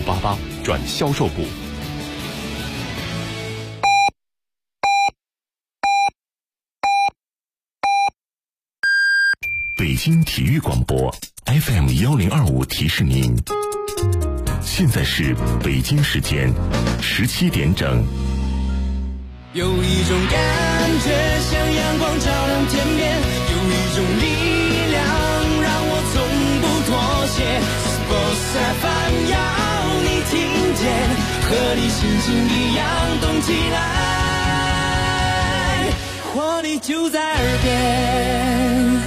588转销售部。北京体育广播 FM1025提示您，现在是北京时间17点整。 有一种感觉像阳光照亮天边，有一种力量让我从不妥协。Sports FM 要你听见，和你心情一样动起来，活力就在耳边。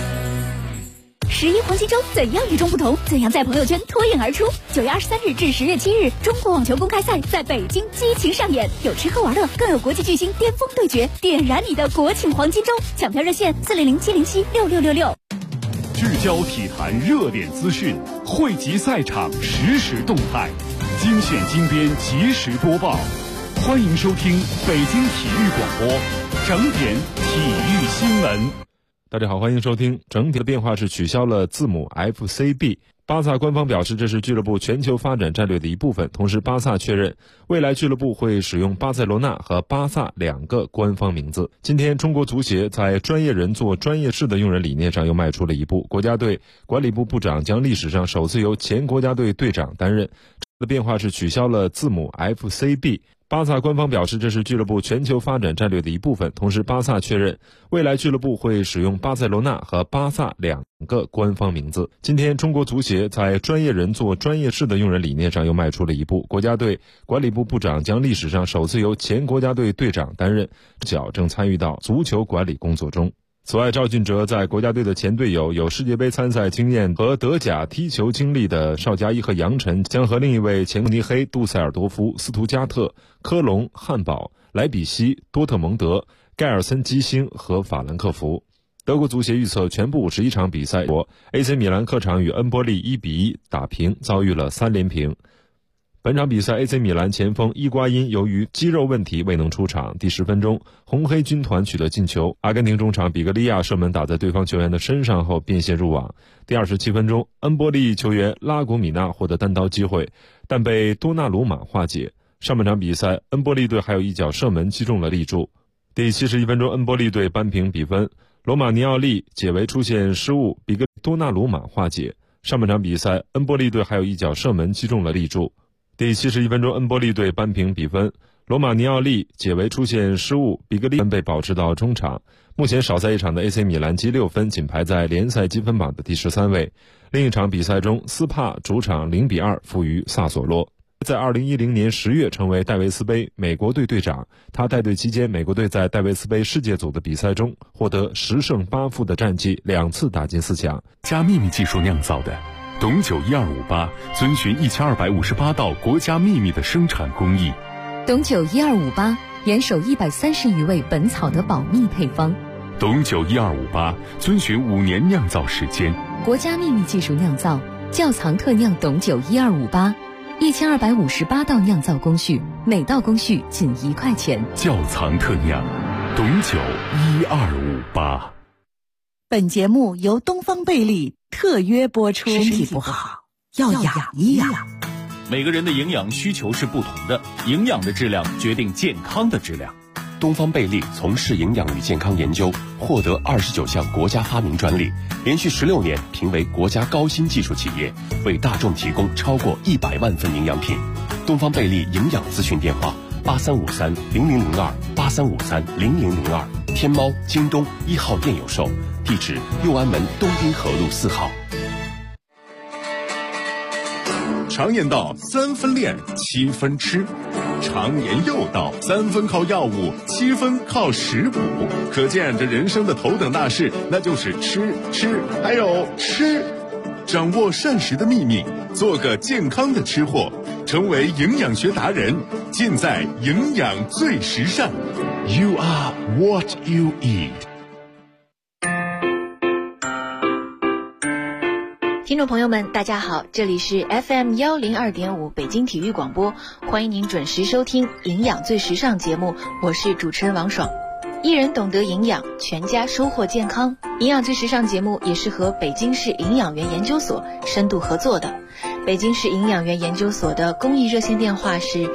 11黄金周怎样与众不同？怎样在朋友圈脱颖而出？9月23日至10月7日，中国网球公开赛在北京激情上演，有吃喝玩乐，更有国际巨星巅峰对决，点燃你的国庆黄金周！抢票热线400-707-6666。 聚焦体坛热点资讯，汇集赛场实时动态，精选精编及时播报。欢迎收听北京体育广播整点体育新闻。 大家好，欢迎收听。整体的变化是取消了字母 FCB。巴萨官方表示，这是俱乐部全球发展战略的一部分。同时，巴萨确认未来俱乐部会使用巴塞罗那和巴萨2个官方名字。今天，中国足协在专业人做专业事的用人理念上又迈出了一步。国家队管理部部长将历史上首次由前国家队队长担任。的变化是取消了字母 FCB。巴萨官方表示，这是俱乐部全球发展战略的一部分。同时，巴萨确认未来俱乐部会使用巴塞罗那和巴萨2个官方名字。今天，中国足协在专业人做专业事的用人理念上又迈出了一步。国家队管理部部长将历史上首次由前国家队队长担任，脚正参与到足球管理工作中。此外，赵俊哲在国家队的前队友有世界杯参赛经验和德甲踢球经历的邵佳一和杨晨，将和另一位前慕尼黑、杜塞尔多夫、斯图加特、科隆、汉堡、莱比锡、多特蒙德、盖尔森基兴和法兰克福。德国足协预测全部51场比赛，AC 米兰客场与恩波利1-1打平，遭遇了3连平。本场比赛 AC 米兰前锋伊瓜因由于肌肉问题未能出场。第10分钟，红黑军团取得进球，阿根廷中场比格利亚射门打在对方球员的身上后变线入网。第27分钟，恩波利球员拉古米纳获得单刀机会，但被多纳鲁马化解。上半场比赛，恩波利队还有一脚射门击中了立柱。第71分钟，恩波利队扳平比分，罗马尼奥利解围出现失误，比格多纳鲁马化解。上半场比赛，恩波利队还有一脚射门击中了立柱。第71分钟，恩波利队扳平比分，罗马尼奥利解围出现失误，比格利被保持到中场。目前少赛一场的 AC 米兰积6分，仅排在联赛积分榜的第13位。另一场比赛中，斯帕主场0-2负于萨索洛。在2010年10月成为戴维斯杯美国队队长，他带队期间，美国队在戴维斯杯世界组的比赛中获得10胜8负的战绩，2次打进4强。 加秘密技术酿造的董酒1258遵循1258道国家秘密的生产工艺。 董酒1258严守130余味本草的保密配方。 董酒1258遵循5年酿造时间， 国家秘密技术酿造，窖藏特酿董酒1258，1258道酿造工序，每道工序仅1块钱。 窖藏特酿董酒1258。 本节目由东方贝利特约播出。身体不好要养一养。 每个人的营养需求是不同的，营养的质量决定健康的质量。 东方贝利从事营养与健康研究，获得29项国家发明专利，连续16年评为国家高新技术企业，为大众提供超过100万份营养品。东方贝利营养咨询电话8353-0002，8353-0002，天猫、京东1号店有售，地址右安门东滨河路4号。 常言道3分练7分吃，常言又道3分靠药物7分靠食补，可见这人生的头等大事那就是吃还有吃。掌握膳食的秘密，做个健康的吃货，成为营养学达人，尽在营养最时尚。 You are what you eat。 听众朋友们，大家好，这里是 FM102.5 北京体育广播，欢迎您准时收听营养最时尚节目，我是主持人王爽。一人懂得营养，全家收获健康。营养最时尚节目也是和北京市营养员研究所深度合作的。 北京市营养院研究所的公益热线电话是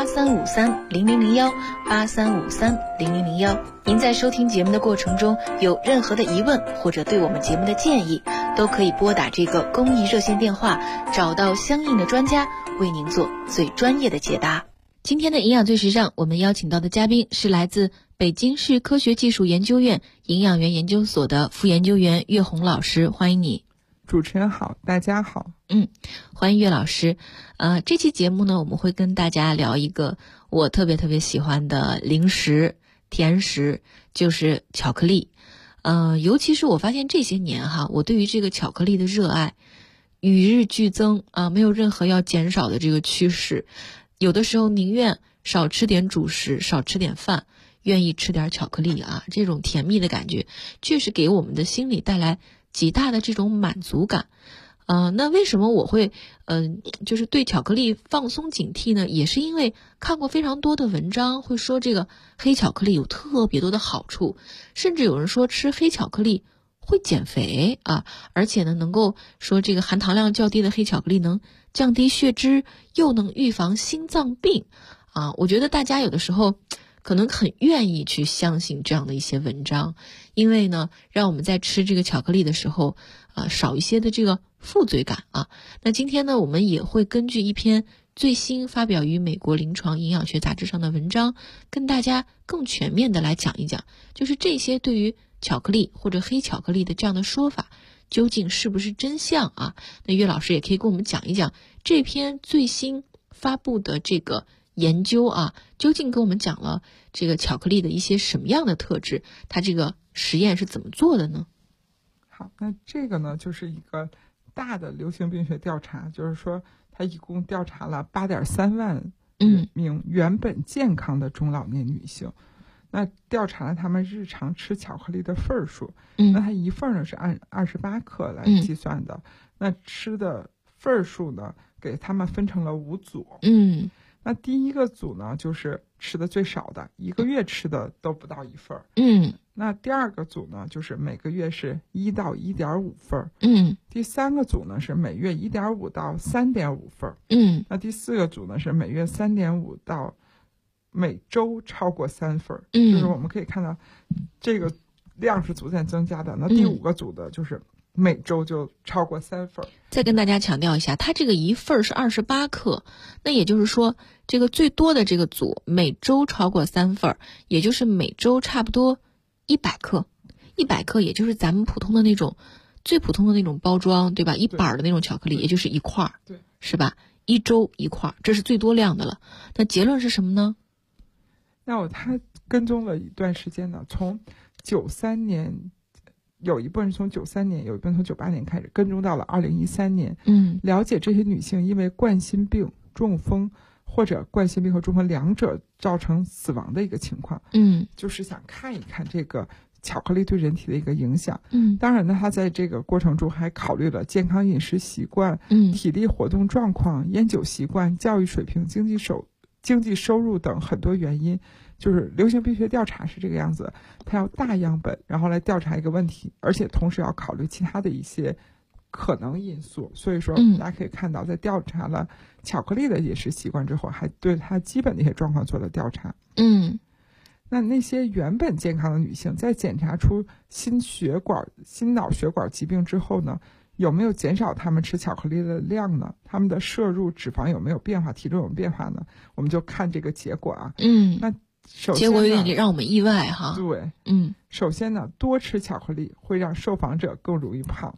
83530001，83530001。您在收听节目的过程中有任何的疑问或者对我们节目的建议，都可以拨打这个公益热线电话，找到相应的专家为您做最专业的解答。今天的营养最时尚，我们邀请到的嘉宾是来自北京市科学技术研究院营养院研究所的副研究员岳红老师，欢迎你。 主持人好，大家好。 欢迎岳老师。这期节目呢，我们会跟大家聊一个我特别喜欢的零食甜食，就是巧克力。尤其是我发现这些年我对于这个巧克力的热爱与日俱增没有任何要减少的这个趋势。有的时候宁愿少吃点主食，少吃点饭，愿意吃点巧克力这种甜蜜的感觉确实给我们的心理带来极大的这种满足感。那为什么我会就是对巧克力放松警惕呢？也是因为看过非常多的文章会说这个黑巧克力有特别多的好处，甚至有人说吃黑巧克力会减肥而且呢能够说这个含糖量较低的黑巧克力能降低血脂，又能预防心脏病我觉得大家有的时候可能很愿意去相信这样的一些文章，因为呢让我们在吃这个巧克力的时候少一些的这个负罪感那今天呢我们也会根据一篇最新发表于美国临床营养学杂志上的文章，跟大家更全面的来讲一讲，就是这些对于巧克力或者黑巧克力的这样的说法究竟是不是真相那岳老师也可以跟我们讲一讲这篇最新发布的这个研究究竟跟我们讲了这个巧克力的一些什么样的特质，它这个实验是怎么做的呢？ 好，那这个呢就是一个大的流行病学调查，就是说它一共调查了8.3万名原本健康的中老年女性，那调查了他们日常吃巧克力的份数，那它一份呢是按28克来计算的，那吃的份数呢给他们分成了5组，那第一个组呢就是吃的最少的，1个月吃的都不到1份，那第二个组呢就是每个月是1到1.5份，第三个组呢是每月1.5到3.5份，那第四个组呢是每月3.5到每周超过3份，就是我们可以看到这个量是逐渐增加的。那第5个组的就是每周就超过3份。 再跟大家强调一下，它这个1份是28克，那也就是说这个最多的这个组每周超过3份，也就是每周差不多100克，100克也就是咱们普通的那种最普通的那种包装，对吧？一板的那种巧克力，也就是1块， 对， 是吧？1周1块，这是最多量的了。那结论是什么呢？ 那他跟踪了一段时间呢，从93年，有一部分从93年，有一部分从98年开始，跟踪到了2013年。了解这些女性因为冠心病、中风或者冠心病和中风两者造成死亡的一个情况。就是想看一看这个巧克力对人体的一个影响。当然呢，他在这个过程中还考虑了健康饮食习惯、体力活动状况、烟酒习惯、教育水平、经济收入等很多原因。就是流行病学调查是这个样子，它要大样本，然后来调查一个问题，而且同时要考虑其他的一些可能因素。所以说大家可以看到，在调查了巧克力的饮食习惯之后，还对它基本的一些状况做了调查。那些原本健康的女性在检查出心脑血管疾病之后呢，有没有减少她们吃巧克力的量呢？她们的摄入脂肪有没有变化，体重有没有变化呢？我们就看这个结果那首先结果有点让我们意外对，首先呢，多吃巧克力会让受访者更容易胖。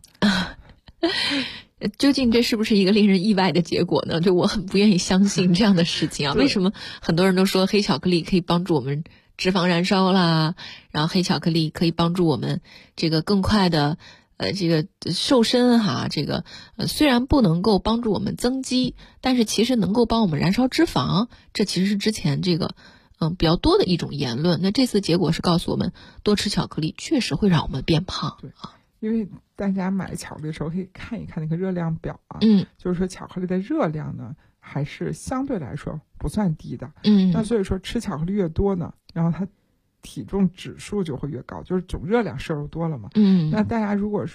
究竟这是不是一个令人意外的结果呢？就我很不愿意相信这样的事情为什么很多人都说黑巧克力可以帮助我们脂肪燃烧啦，然后黑巧克力可以帮助我们这个更快的这个瘦身这个虽然不能够帮助我们增肌，但是其实能够帮我们燃烧脂肪，这其实是之前这个比较多的一种言论。那这次结果是告诉我们，多吃巧克力确实会让我们变胖。 对因为大家买巧克力的时候可以看一看那个热量表就是说巧克力的热量呢还是相对来说不算低的。那所以说吃巧克力越多呢，然后它体重指数就会越高，就是总热量摄入多了嘛。那大家如果说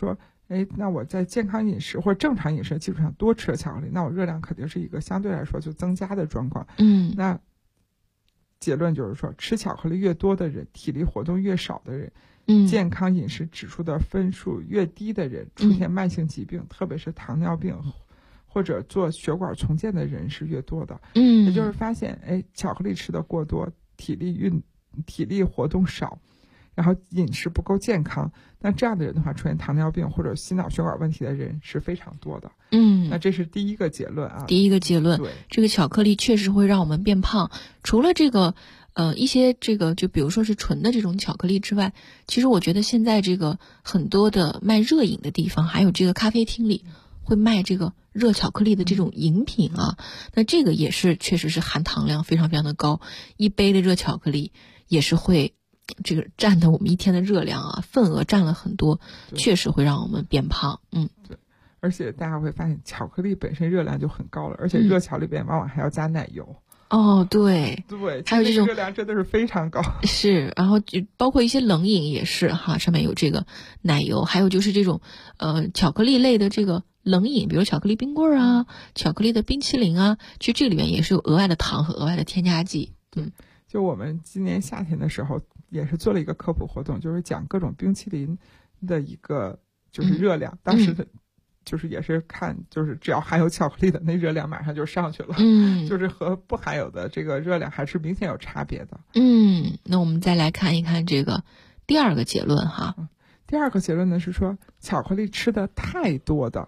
那我在健康饮食或者正常饮食的基础上多吃了巧克力，那我热量肯定是一个相对来说就增加的状况。那结论就是说，吃巧克力越多的人，体力活动越少的人，健康饮食指数的分数越低的人，出现慢性疾病，特别是糖尿病或者做血管重建的人是越多的。也就是发现，巧克力吃的过多，体力活动少，然后饮食不够健康，那这样的人的话，出现糖尿病或者心脑血管问题的人是非常多的。那这是第一个结论啊。 第一个结论，这个巧克力确实会让我们变胖。除了这个一些这个就比如说是纯的这种巧克力之外，其实我觉得现在这个很多的卖热饮的地方，还有这个咖啡厅里会卖这个热巧克力的这种饮品啊，那这个也是确实是含糖量非常非常的高，一杯的热巧克力也是会这个占的我们一天的热量啊，份额占了很多，确实会让我们变胖。 对，而且大家会发现巧克力本身热量就很高了，而且热巧里边往往还要加奶油。 对，还有这种热量真的是非常高。 是，然后就包括一些冷饮也是哈，上面有这个奶油，还有就是这种巧克力类的这个冷饮，比如巧克力冰棍啊，巧克力的冰淇淋啊，其实这里面也是有额外的糖和额外的添加剂。 就我们今年夏天的时候也是做了一个科普活动，就是讲各种冰淇淋的一个就是热量，当时就是也是看，就是只要含有巧克力的那热量马上就上去了，就是和不含有的这个热量还是明显有差别的。 那我们再来看一看这个第二个结论哈。 第二个结论呢是说，巧克力吃的太多的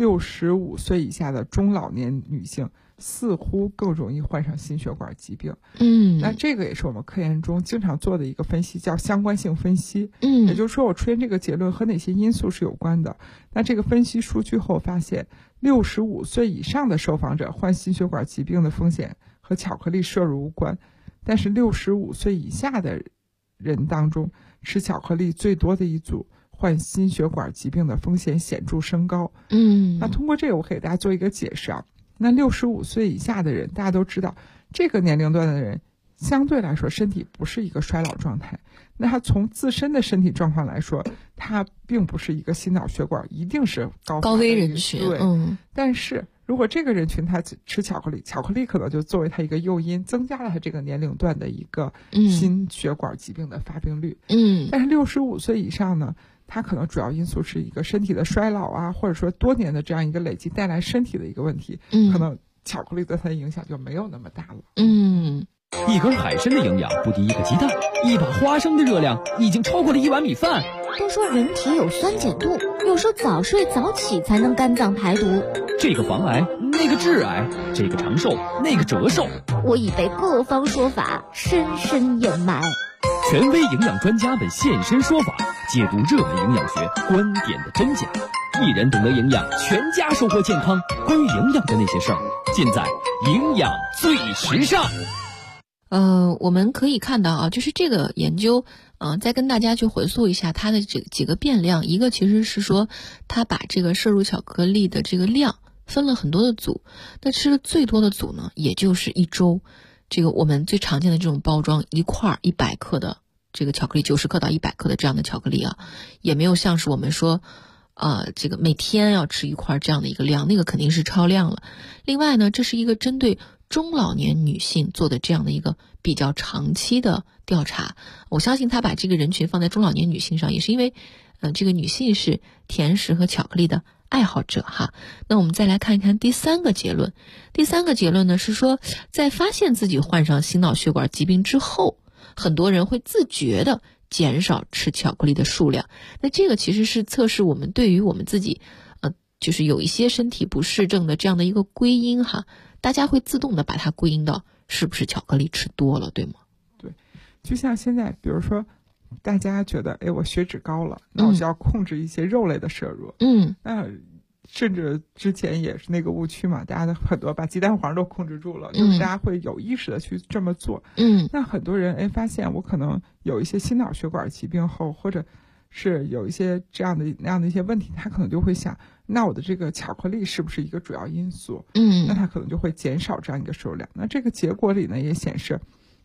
65岁以下的中老年女性似乎更容易患上心血管疾病。那这个也是我们科研中经常做的一个分析，叫相关性分析。也就是说我出现这个结论和哪些因素是有关的。那这个分析数据后发现，65岁以上的受访者患心血管疾病的风险和巧克力摄入无关，但是65岁以下的人当中，吃巧克力最多的一组患心血管疾病的风险显著升高。那通过这个我给大家做一个解释啊。那65岁以下的人，大家都知道，这个年龄段的人相对来说身体不是一个衰老状态。那他从自身的身体状况来说，他并不是一个心脑血管一定是高危人群。 对，但是如果这个人群他吃巧克力，巧克力可能就作为他一个诱因，增加了他这个年龄段的一个心血管疾病的发病率。但是65岁以上呢，它可能主要因素是一个身体的衰老啊，或者说多年的这样一个累积带来身体的一个问题，可能巧克力对它的影响就没有那么大了。 一根海参的营养不敌一个鸡蛋，一把花生的热量已经超过了1碗米饭。 都说人体有酸碱度，有时候早睡早起才能肝脏排毒。 这个防癌，那个致癌，这个长寿，那个折寿。 我已被各方说法深深掩埋。 权威营养专家们现身说法，解读热门营养学观点的真假。一人懂得营养，全家收获健康。关于营养的那些事儿，尽在营养最时尚。 我们可以看到啊，就是这个研究，再跟大家去回溯一下它的这几个变量。一个其实是说，它把这个摄入巧克力的这个量分了很多的组，那吃的最多的组呢，也就是一周。这个我们最常见的这种包装一块100克的这个巧克力，90克到100克的这样的巧克力啊，也没有像是我们说这个每天要吃一块这样的一个量，那个肯定是超量了。另外呢，这是一个针对中老年女性做的这样的一个比较长期的调查。我相信他把这个人群放在中老年女性上，也是因为这个女性是甜食和巧克力的爱好者哈。那我们再来看一看第三个结论。第三个结论呢是说，在发现自己患上心脑血管疾病之后，很多人会自觉的减少吃巧克力的数量。那这个其实是测试我们对于我们自己就是有一些身体不适症的这样的一个归因哈，大家会自动的把它归因到是不是巧克力吃多了，对吗？ 对，就像现在比如说大家觉得我血脂高了，那我就要控制一些肉类的摄入。那甚至之前也是那个误区嘛，大家的很多把鸡蛋黄都控制住了，就是大家会有意识的去这么做。那很多人发现我可能有一些心脑血管疾病后，或者是有一些这样的那样的一些问题，他可能就会想，那我的这个巧克力是不是一个主要因素？那他可能就会减少这样一个摄入量。那这个结果里呢也显示，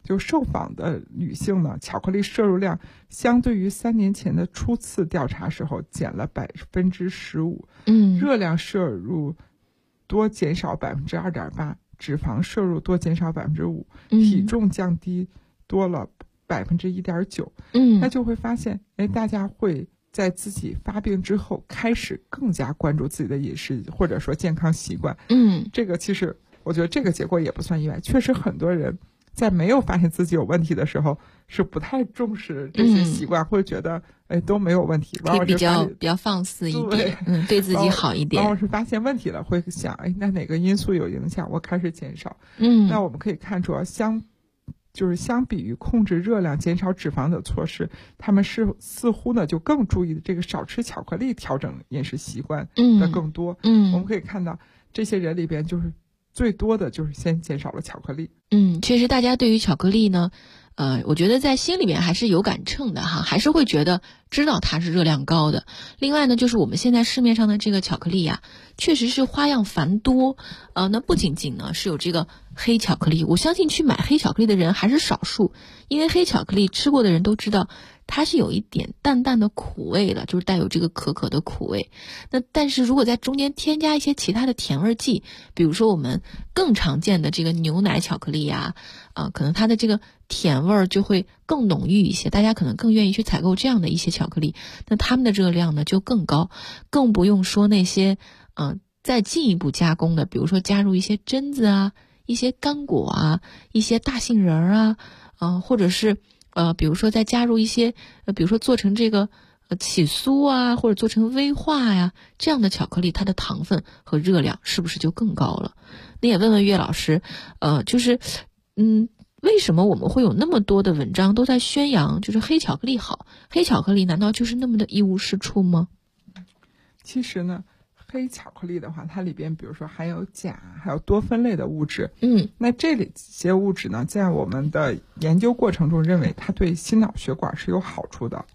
就受访的女性呢，巧克力摄入量相对于3年前的初次调查时候减了15%，热量摄入多减少2.8%，脂肪摄入多减少5%，体重降低多了1.9%。那就会发现，大家会在自己发病之后开始更加关注自己的饮食或者说健康习惯。这个其实我觉得这个结果也不算意外，确实很多人在没有发现自己有问题的时候是不太重视这些习惯，会觉得都没有问题， 可以比较放肆一点，对自己好一点。 然后是发现问题了，会想那哪个因素有影响，我开始减少。那我们可以看出相比于控制热量、减少脂肪的措施，他们似乎呢就更注意这个少吃巧克力，调整饮食习惯的更多。我们可以看到这些人里边就是最多的就是先减少了巧克力。 确实大家对于巧克力呢我觉得在心里面还是有杆秤的哈，还是会觉得知道它是热量高的。另外呢，就是我们现在市面上的这个巧克力啊，确实是花样繁多。那不仅仅呢是有这个黑巧克力，我相信去买黑巧克力的人还是少数，因为黑巧克力吃过的人都知道它是有一点淡淡的苦味的，就是带有这个可可的苦味。那但是如果在中间添加一些其他的甜味剂，比如说我们更常见的这个牛奶巧克力呀，可能它的这个甜味就会更浓郁一些，大家可能更愿意去采购这样的一些巧克力，那它们的热量呢就更高，更不用说那些再进一步加工的，比如说加入一些榛子啊、一些干果啊、一些大杏仁啊，或者是比如说再加入一些比如说做成这个起酥啊，或者做成威化呀，这样的巧克力它的糖分和热量是不是就更高了？那也问问岳老师，就是为什么我们会有那么多的文章都在宣扬就是黑巧克力好？黑巧克力难道就是那么的一无是处吗？ 其实呢，黑巧克力的话，它里边比如说含有钾，还有多酚类的物质。那这些物质呢，在我们的研究过程中认为它对心脑血管是有好处的。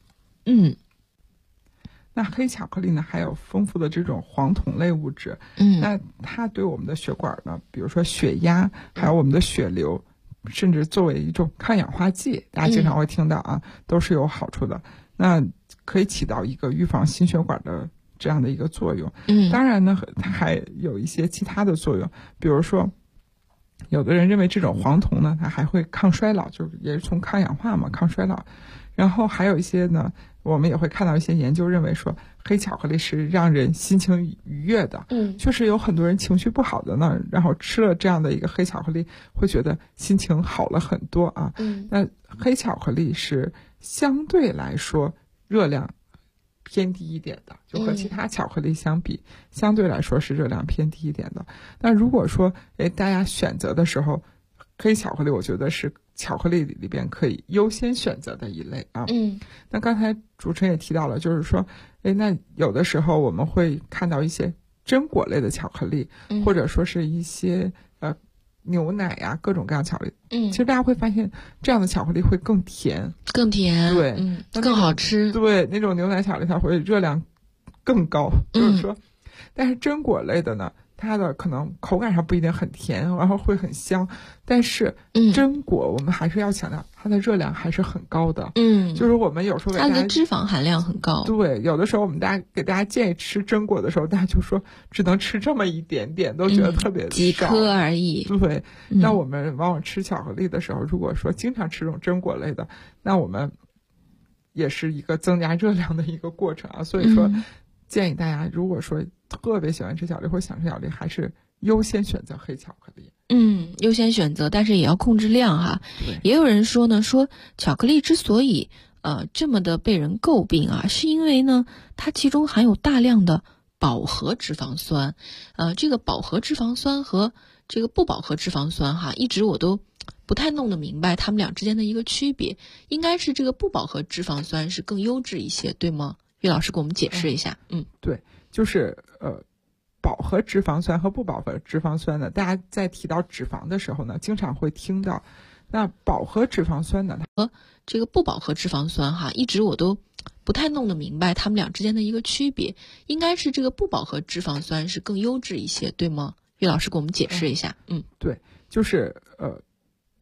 那黑巧克力呢，还有丰富的这种黄酮类物质。那它对我们的血管呢，比如说血压，还有我们的血流，甚至作为一种抗氧化剂，大家经常会听到都是有好处的。那可以起到一个预防心血管的这样的一个作用。当然呢，它还有一些其他的作用，比如说有的人认为这种黄酮呢，它还会抗衰老，就是也是从抗氧化嘛，抗衰老。然后还有一些呢，我们也会看到一些研究认为说，黑巧克力是让人心情愉悦的。确实有很多人情绪不好的呢，然后吃了这样的一个黑巧克力，会觉得心情好了很多啊。那黑巧克力是相对来说热量偏低一点的，就和其他巧克力相比，相对来说是热量偏低一点的。但如果说大家选择的时候，黑巧克力我觉得是巧克力里边可以优先选择的一类啊。那刚才主持人也提到了，就是说那有的时候我们会看到一些榛果类的巧克力，或者说是一些牛奶呀，各种各样巧克力。其实大家会发现这样的巧克力会更甜，对， 更好吃。 对，那种牛奶巧克力它会热量更高，就是说，但是榛果类的呢，它的可能口感上不一定很甜，然后会很香，但是榛果我们还是要强调它的热量还是很高的。就是我们有时候它的脂肪含量很高。 对，有的时候我们给大家建议吃榛果的时候，大家就说只能吃这么一点点，都觉得特别少， 几颗而已。 对，那我们往往吃巧克力的时候，如果说经常吃这种榛果类的，那我们也是一个增加热量的一个过程啊。所以说建议大家，如果说特别喜欢吃巧克力或想吃巧克力，还是优先选择黑巧克力。 优先选择，但是也要控制量哈。也有人说呢，说巧克力之所以这么的被人诟病啊，是因为呢它其中含有大量的饱和脂肪酸。这个饱和脂肪酸和这个不饱和脂肪酸哈，一直我都不太弄得明白它们俩之间的一个区别。应该是这个不饱和脂肪酸是更优质一些，对吗？岳老师给我们解释一下。 对，就是饱和脂肪酸和不饱和脂肪酸呢，大家在提到脂肪的时候呢，经常会听到，那饱和脂肪酸呢和这个不饱和脂肪酸哈，一直我都不太弄得明白它们俩之间的一个区别。应该是这个不饱和脂肪酸是更优质一些，对吗？岳老师给我们解释一下。 对，就是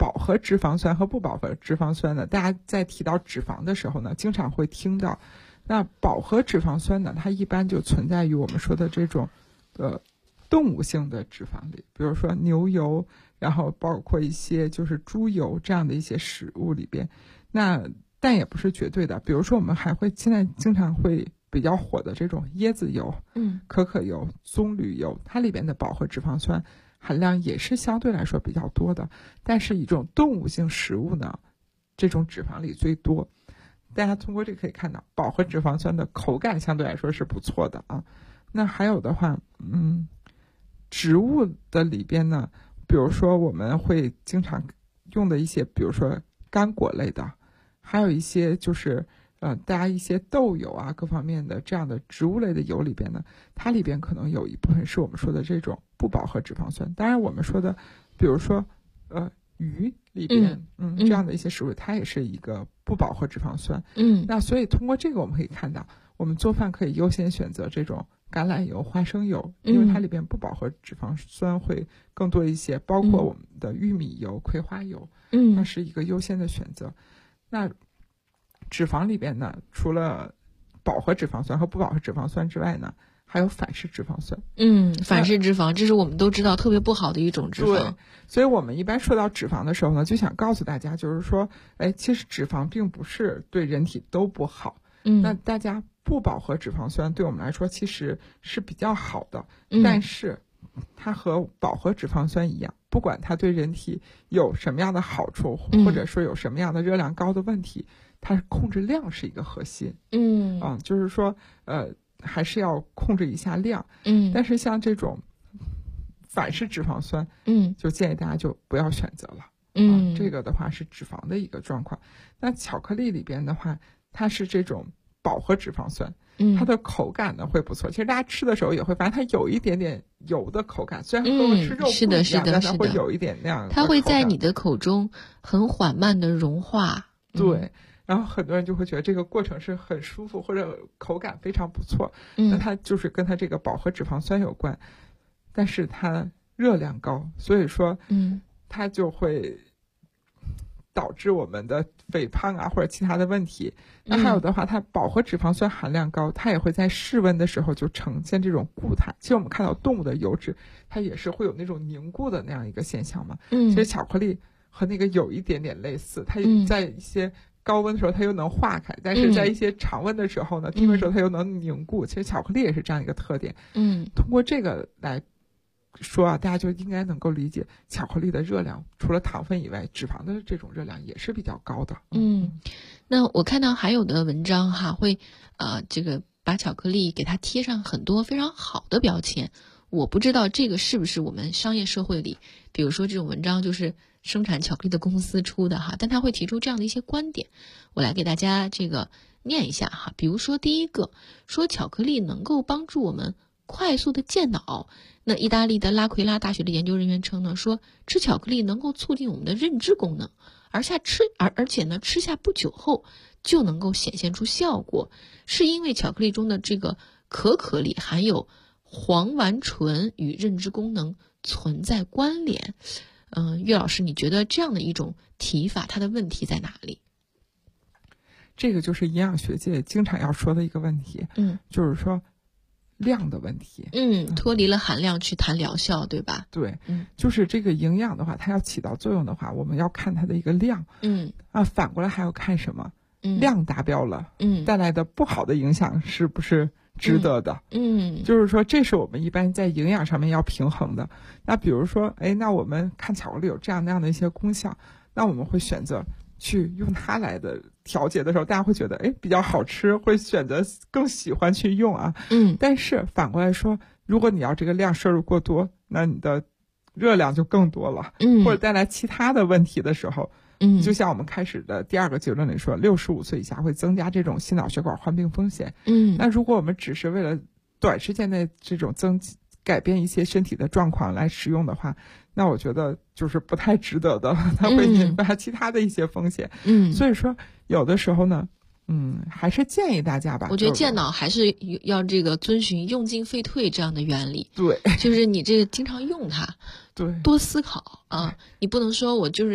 饱和脂肪酸和不饱和脂肪酸呢，大家在提到脂肪的时候呢，经常会听到，那饱和脂肪酸呢，它一般就存在于我们说的这种动物性的脂肪里，比如说牛油，然后包括一些就是猪油这样的一些食物里边。那但也不是绝对的，比如说我们还会现在经常会比较火的这种椰子油、可可油、棕榈油，它里边的饱和脂肪酸含量也是相对来说比较多的，但是以这种动物性食物呢，这种脂肪里最多。大家通过这个可以看到，饱和脂肪酸的口感相对来说是不错的啊。那还有的话，植物的里边呢，比如说我们会经常用的一些，比如说干果类的，还有一些就是大家一些豆油啊各方面的这样的植物类的油里边呢，它里边可能有一部分是我们说的这种不饱和脂肪酸。当然我们说的比如说鱼里边这样的一些食物，它也是一个不饱和脂肪酸。那所以通过这个我们可以看到，我们做饭可以优先选择这种橄榄油、花生油，因为它里边不饱和脂肪酸会更多一些，包括我们的玉米油、葵花油，那是一个优先的选择。那脂肪里边呢，除了饱和脂肪酸和不饱和脂肪酸之外呢，还有反式脂肪酸。 反式脂肪，这是我们都知道特别不好的一种脂肪。 对，所以我们一般说到脂肪的时候呢，就想告诉大家，就是说，其实脂肪并不是对人体都不好。那大家不饱和脂肪酸对我们来说其实是比较好的，但是它和饱和脂肪酸一样，不管它对人体有什么样的好处，或者说有什么样的热量高的问题，它控制量是一个核心。就是说还是要控制一下量。但是像这种反式脂肪酸，就建议大家就不要选择了。这个的话是脂肪的一个状况。那巧克力里边的话，它是这种饱和脂肪酸，它的口感呢会不错。其实大家吃的时候也会发现它有一点点油的口感，虽然和我们吃肉不一样，但它会有一点那样的口感。 它会在你的口中很缓慢的融化。 对。然后很多人就会觉得这个过程是很舒服，或者口感非常不错。那它就是跟它这个饱和脂肪酸有关，但是它热量高，所以说它就会导致我们的肥胖啊或者其他的问题。那还有的话，它饱和脂肪酸含量高，它也会在室温的时候就呈现这种固态。其实我们看到动物的油脂，它也是会有那种凝固的那样一个现象嘛。其实巧克力和那个有一点点类似，它在一些高温的时候它又能化开，但是在一些常温的时候呢，低温的时候它又能凝固。其实巧克力也是这样一个特点。通过这个来说啊，大家就应该能够理解巧克力的热量除了糖分以外，脂肪的这种热量也是比较高的。 那我看到还有的文章会这个把巧克力给它贴上很多非常好的标签。我不知道这个是不是我们商业社会里，比如说这种文章就是生产巧克力的公司出的但他会提出这样的一些观点，我来给大家这个念一下比如说第一个，说巧克力能够帮助我们快速的健脑。那意大利的拉奎拉大学的研究人员称呢，说吃巧克力能够促进我们的认知功能，而且呢吃下不久后就能够显现出效果，是因为巧克力中的这个可可里含有黄烷醇与认知功能存在关联。岳老师，你觉得这样的一种提法，它的问题在哪里？ 这个就是营养学界经常要说的一个问题，就是说量的问题。 脱离了含量去谈疗效，对吧？ 对，就是这个营养的话，它要起到作用的话，我们要看它的一个量。反过来还要看什么？量达标了，带来的不好的影响是不是值得的？就是说这是我们一般在营养上面要平衡的。那比如说那我们看巧克力有这样那样的一些功效，那我们会选择去用它来的调节的时候，大家会觉得比较好吃，会选择更喜欢去用啊。但是反过来说，如果你要这个量摄入过多，那你的热量就更多了，或者带来其他的问题的时候，就像我们开始的第二个结论里说，65岁以下会增加这种心脑血管患病风险。那如果我们只是为了短时间内这种改变一些身体的状况来使用的话，那我觉得就是不太值得的，它会引发其他的一些风险。所以说有的时候呢，还是建议大家吧。 我觉得健脑还是要这个遵循用进废退这样的原理。 对， 就是你这个经常用它， 对， 多思考啊。你不能说我就是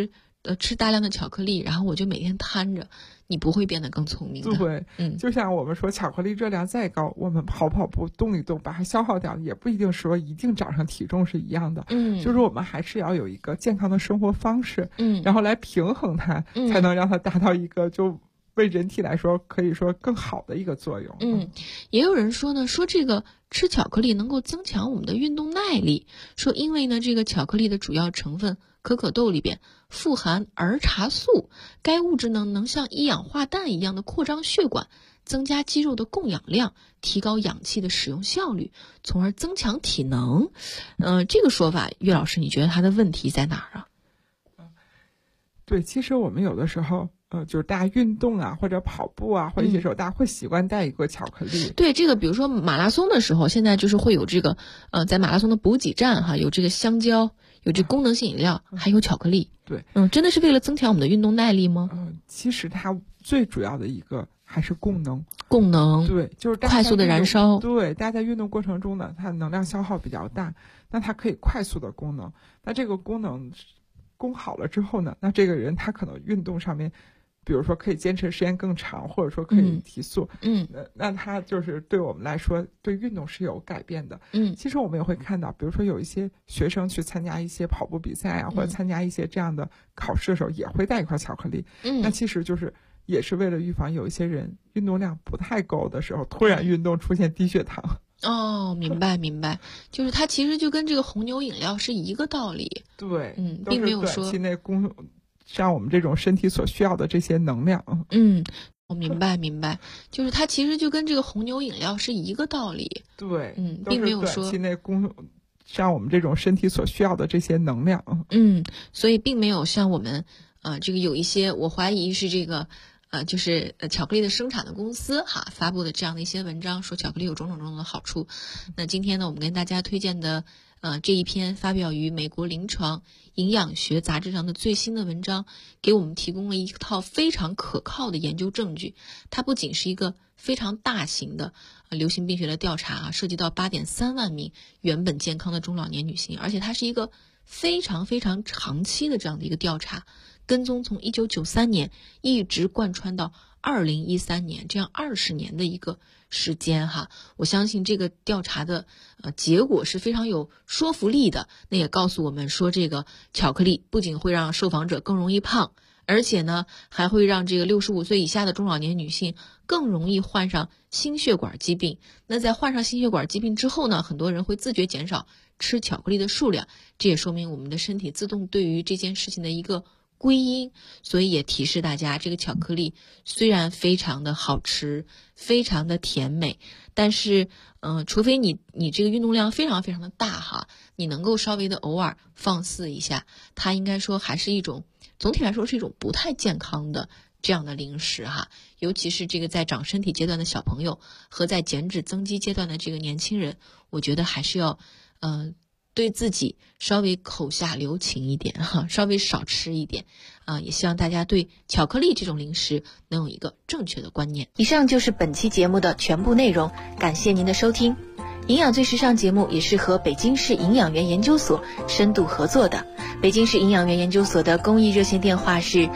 吃大量的巧克力，然后我就每天摊着，你不会变得更聪明的。 对，就像我们说，巧克力热量再高，我们跑步动一动，把它消耗掉，也不一定说一定长上体重是一样的。就是我们还是要有一个健康的生活方式，然后来平衡它，才能让它达到一个就为人体来说可以说更好的一个作用。 也有人说呢，说这个吃巧克力能够增强我们的运动耐力，说因为呢这个巧克力的主要成分可可豆里边富含儿茶素，该物质呢能像一氧化氮一样的扩张血管，增加肌肉的供氧量，提高氧气的使用效率，从而增强体能。这个说法，岳老师，你觉得它的问题在哪儿啊？ 对，其实我们有的时候就是大家运动啊，或者跑步啊，或者一些时候大家会习惯带一个巧克力。 对，这个比如说马拉松的时候，现在就是会有这个在马拉松的补给站哈，有这个香蕉，有这功能性饮料，还有巧克力。 对， 真的是为了增强我们的运动耐力吗？ 其实它最主要的一个还是功能。 对， 就是快速的燃烧。 对，大家在运动过程中呢，它能量消耗比较大，那它可以快速的功能。那这个功能功好了之后呢，那这个人他可能运动上面，比如说可以坚持时间更长，或者说可以提速。那他就是对我们来说，对运动是有改变的。其实我们也会看到，比如说有一些学生去参加一些跑步比赛啊，或者参加一些这样的考试的时候，也会带一块巧克力。那其实就是也是为了预防有一些人运动量不太够的时候，突然运动出现低血糖。 明白，就是它其实就跟这个红牛饮料是一个道理。 对， 并没有说短期内像我们这种身体所需要的这些能量。 我明白，就是它其实就跟这个红牛饮料是一个道理。 对， 并没有说短期内像我们这种身体所需要的这些能量。 所以并没有像我们这个有一些我怀疑是这个就是巧克力的生产的公司发布的这样的一些文章，说巧克力有种种的好处。那今天呢，我们跟大家推荐的这一篇发表于美国临床营养学杂志上的最新的文章，给我们提供了一套非常可靠的研究证据。它不仅是一个非常大型的流行病学的调查涉及到8.3万名原本健康的中老年女性，而且它是一个非常非常长期的这样的一个调查，跟踪从1993年一直贯穿到2013年，这样20年的一个时间我相信这个调查的结果是非常有说服力的。那也告诉我们说，这个巧克力不仅会让受访者更容易胖，而且呢还会让这个65岁以下的中老年女性更容易患上心血管疾病。那在患上心血管疾病之后呢，很多人会自觉减少吃巧克力的数量，这也说明我们的身体自动对于这件事情的一个归因。所以也提示大家，这个巧克力虽然非常的好吃，非常的甜美，但是除非你这个运动量非常非常的大你能够稍微的偶尔放肆一下，它应该说还是一种总体来说是一种不太健康的这样的零食尤其是这个在长身体阶段的小朋友和在减脂增肌阶段的这个年轻人，我觉得还是要对自己稍微口下留情一点稍微少吃一点也希望大家对巧克力这种零食能有一个正确的观念。以上就是本期节目的全部内容，感谢您的收听。营养最时尚节目也是和北京市营养园研究所深度合作的。北京市营养园研究所的公益热线电话是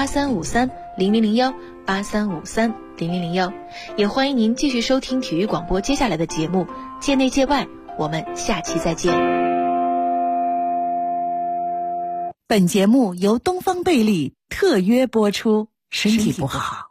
83530001 83530001，也欢迎您继续收听体育广播接下来的节目，界内界外，我们下期再见。 本节目由东方贝利特约播出，身体不好